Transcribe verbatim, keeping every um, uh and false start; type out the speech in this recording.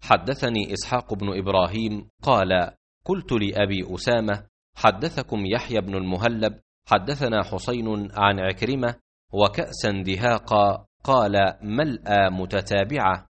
حدثني إسحاق بن إبراهيم قال: قلت لأبي أسامة: حدثكم يحيى بن المهلب حدثنا حسين عن عكرمة وكأسا دهاقا، قال: ملأى متتابعة.